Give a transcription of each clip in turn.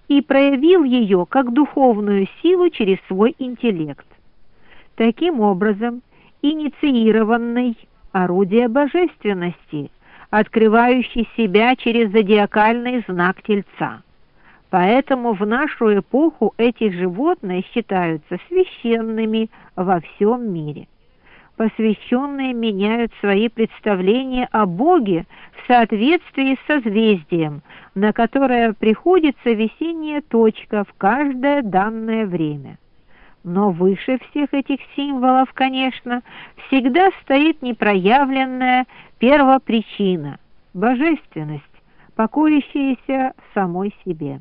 и проявил ее как духовную силу через свой интеллект. Таким образом, инициированный орудие божественности, открывающий себя через зодиакальный знак Тельца. Поэтому в нашу эпоху эти животные считаются священными во всем мире. Посвященные меняют свои представления о Боге в соответствии с созвездием, на которое приходится весенняя точка в каждое данное время. Но выше всех этих символов, конечно, всегда стоит непроявленная первопричина – божественность, покоящаяся в самой себе.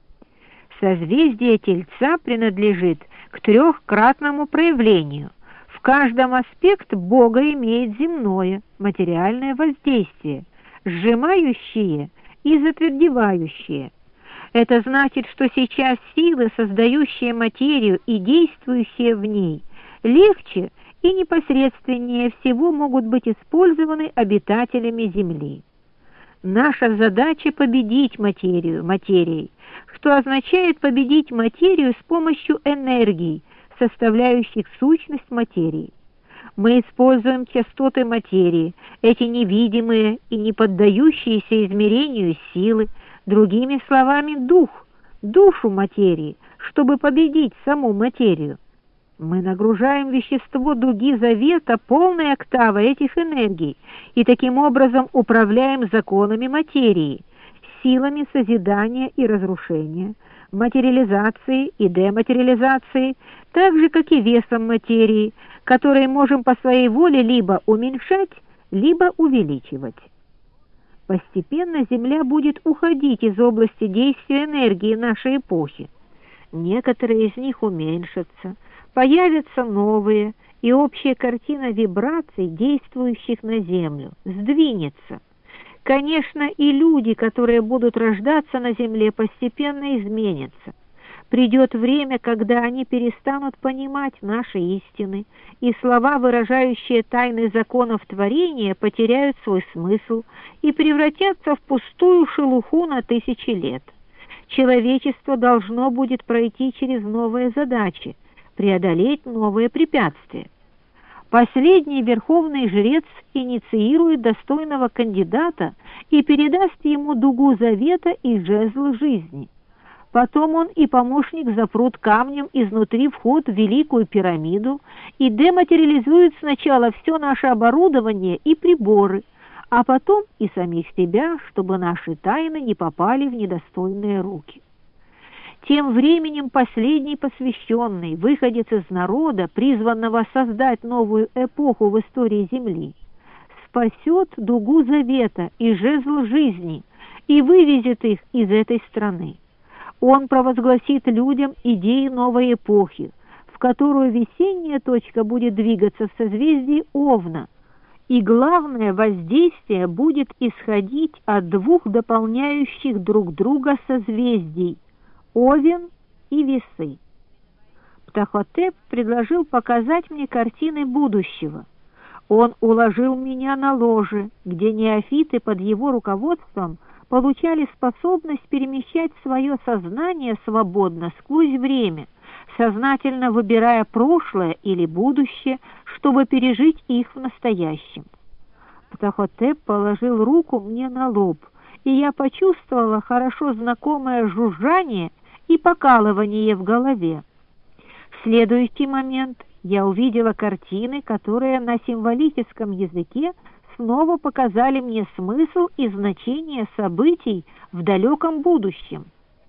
Созвездие Тельца принадлежит к трехкратному проявлению. В каждом аспект Бога имеет земное, материальное воздействие, сжимающее и затвердевающее. Это значит, что сейчас силы, создающие материю и действующие в ней, легче и непосредственнее всего могут быть использованы обитателями Земли. Наша задача — победить материю материей, что означает победить материю с помощью энергий, составляющих сущность материи. Мы используем частоты материи, эти невидимые и не поддающиеся измерению силы, другими словами, душу материи, чтобы победить саму материю. Мы нагружаем вещество дуги завета полной октавой этих энергий и таким образом управляем законами материи, силами созидания и разрушения, материализации и дематериализации, так же, как и весом материи, который можем по своей воле либо уменьшать, либо увеличивать. Постепенно Земля будет уходить из области действия энергии нашей эпохи. Некоторые из них уменьшатся, появятся новые, и общая картина вибраций, действующих на Землю, сдвинется. Конечно, и люди, которые будут рождаться на Земле, постепенно изменятся. Придет время, когда они перестанут понимать наши истины, и слова, выражающие тайны законов творения, потеряют свой смысл и превратятся в пустую шелуху на тысячи лет. Человечество должно будет пройти через новые задачи, преодолеть новые препятствия. Последний верховный жрец инициирует достойного кандидата и передаст ему дугу завета и жезл жизни. Потом он и помощник запрут камнем изнутри вход в Великую пирамиду и дематериализует сначала все наше оборудование и приборы, а потом и самих себя, чтобы наши тайны не попали в недостойные руки. Тем временем последний посвященный, выходец из народа, призванного создать новую эпоху в истории Земли, спасет дугу завета и жезл жизни и вывезет их из этой страны. Он провозгласит людям идеи новой эпохи, в которую весенняя точка будет двигаться в созвездии Овна, и главное воздействие будет исходить от двух дополняющих друг друга созвездий – Овен и Весы. Птахотеп предложил показать мне картины будущего. Он уложил меня на ложе, где неофиты под его руководством получали способность перемещать свое сознание свободно сквозь время, сознательно выбирая прошлое или будущее, чтобы пережить их в настоящем. Птахотеп положил руку мне на лоб, и я почувствовала хорошо знакомое жужжание и покалывание в голове. В следующий момент я увидела картины, которые на символическом языке снова показали мне смысл и значение событий в далеком будущем.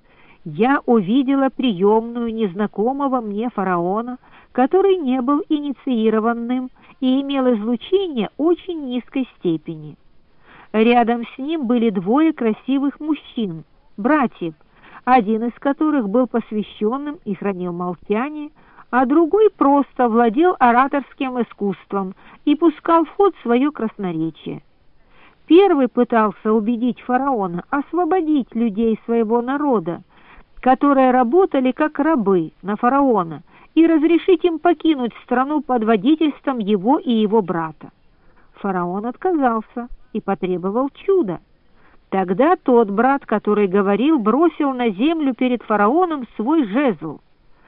Я увидела приемную незнакомого мне фараона, который не был инициированным и имел излучение очень низкой степени. Рядом с ним были двое красивых мужчин, братьев, один из которых был посвященным и хранил молчание, а другой просто владел ораторским искусством и пускал в ход свое красноречие. Первый пытался убедить фараона освободить людей своего народа, которые работали как рабы на фараона, и разрешить им покинуть страну под водительством его и его брата. Фараон отказался и потребовал чуда. Тогда тот брат, который говорил, бросил на землю перед фараоном свой жезл.